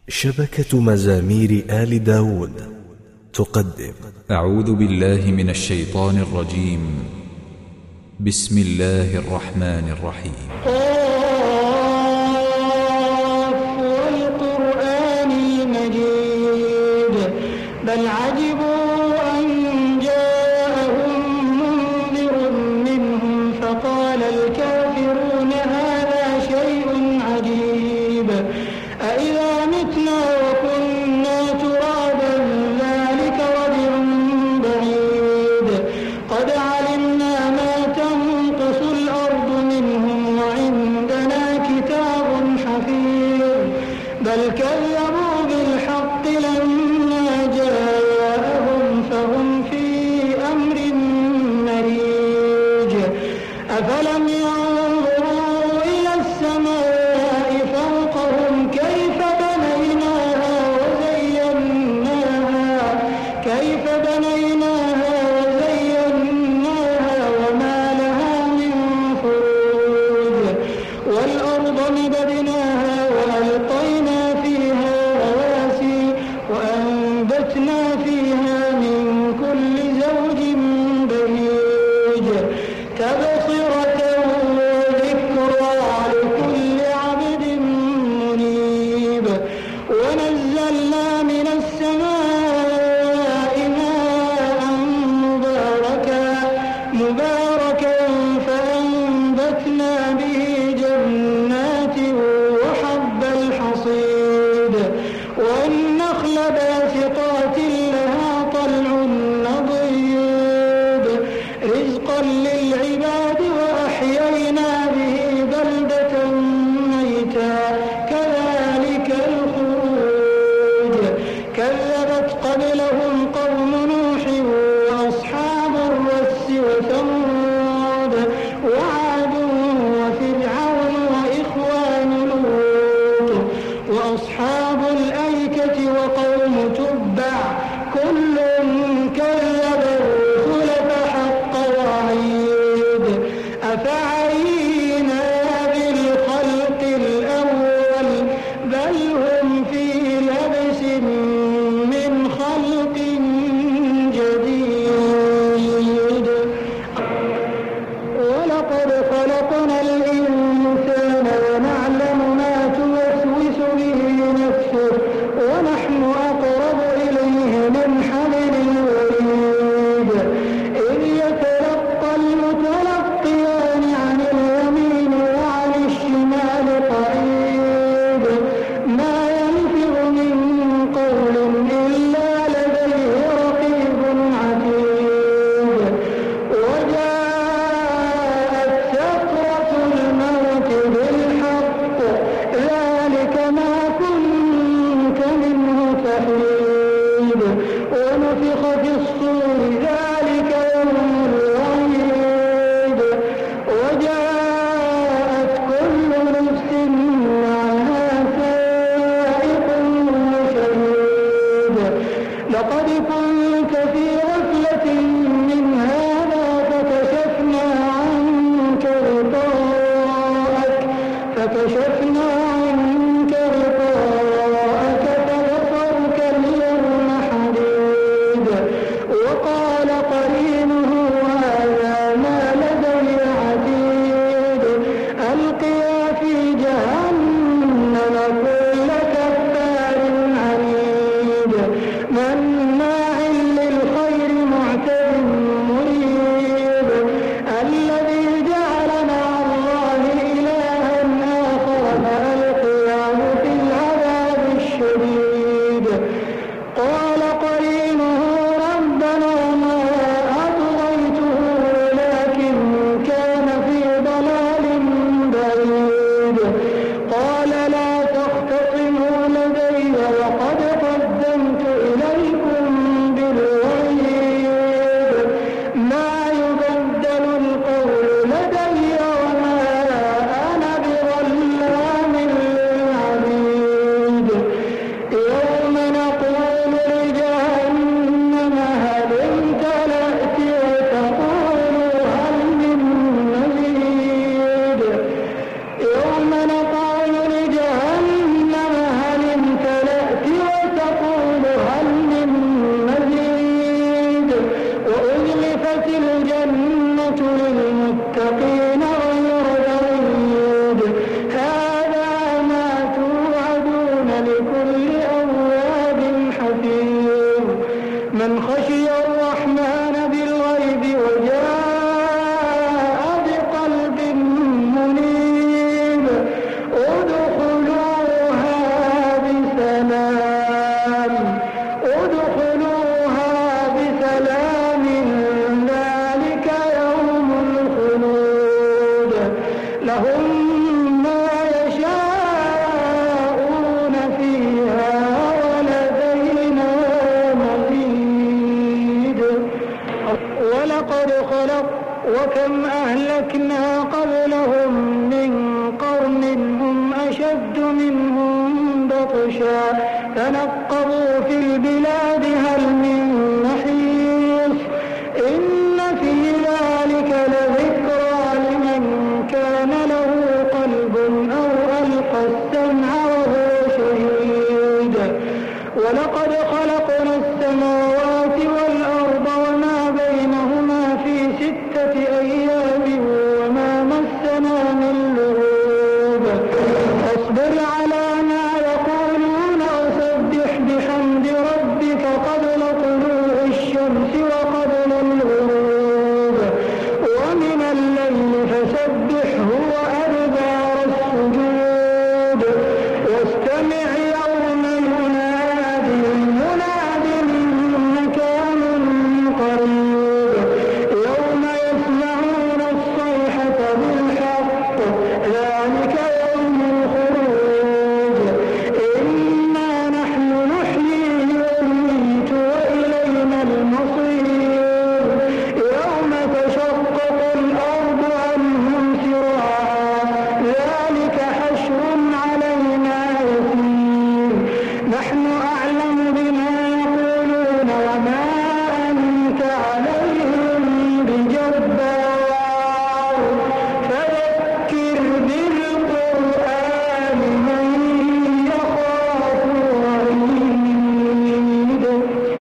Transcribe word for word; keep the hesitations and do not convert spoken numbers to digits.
شبكة مزامير آل داود تقدم. أعوذ بالله من الشيطان الرجيم. بسم الله الرحمن الرحيم. قاف والقرآن المجيد بل عجبوا أن جاءهم منذر منهم فقال الكافرون هذا شيء عجيب أإذا متنا وكنا ترابا ذلك رجع بعيد قد علمنا ما تنقص الأرض منهم وعندنا كتاب حفيظ بل كذبوا بالحق لما جاءهم فهم في أمر مريج أفلم ينظروا إلى السماء فوقهم كيف بنيناها وزيناها كيف بنيناها وزيناها وما لها من فروج والأرض مددناها وألقينا فيها رواسي وأنبتنا فيها من كل زوج بهيج تبصرة وذكرى لكل عبد منيب ونزلنا من السماء ماء مباركا مباركا فأنبتنا به جنات وحب الحصيد والنخل باسقات لها طلع نضيد رزقا للعباد وأحيينا به بلدة ميتا كذلك الخروج كذبت قبلهم قوم نوح وأصحاب الرس وثمود وعاد وفرعون وإخوان لوط وأصحاب الأيكة وقوم تبع كل كذب الرسل فحق وعيد أفعينا بالخلق الأول بل هم في لبس من خلق جديد ولقد خلقنا الإنسان ونعلم ما توسوس به نفسه ونحن أقرب إليه من حبل لكل أواب حفيظ من خشي الرحمن بالغيب وجاء بقلب منيب ادخلوها بسلام ادخلوها بسلام ذلك يوم الخلود لهم ما يشاءون فيها ولدينا مزيد ولقد خلق وكم أهلكنا قبلهم من قرن هم أشد منهم بطشا فنقبوا في البلاد هل من محيص إن في ذلك لذكرى لمن كان له قلب أو ألقى السمع وهو شهيد ولقد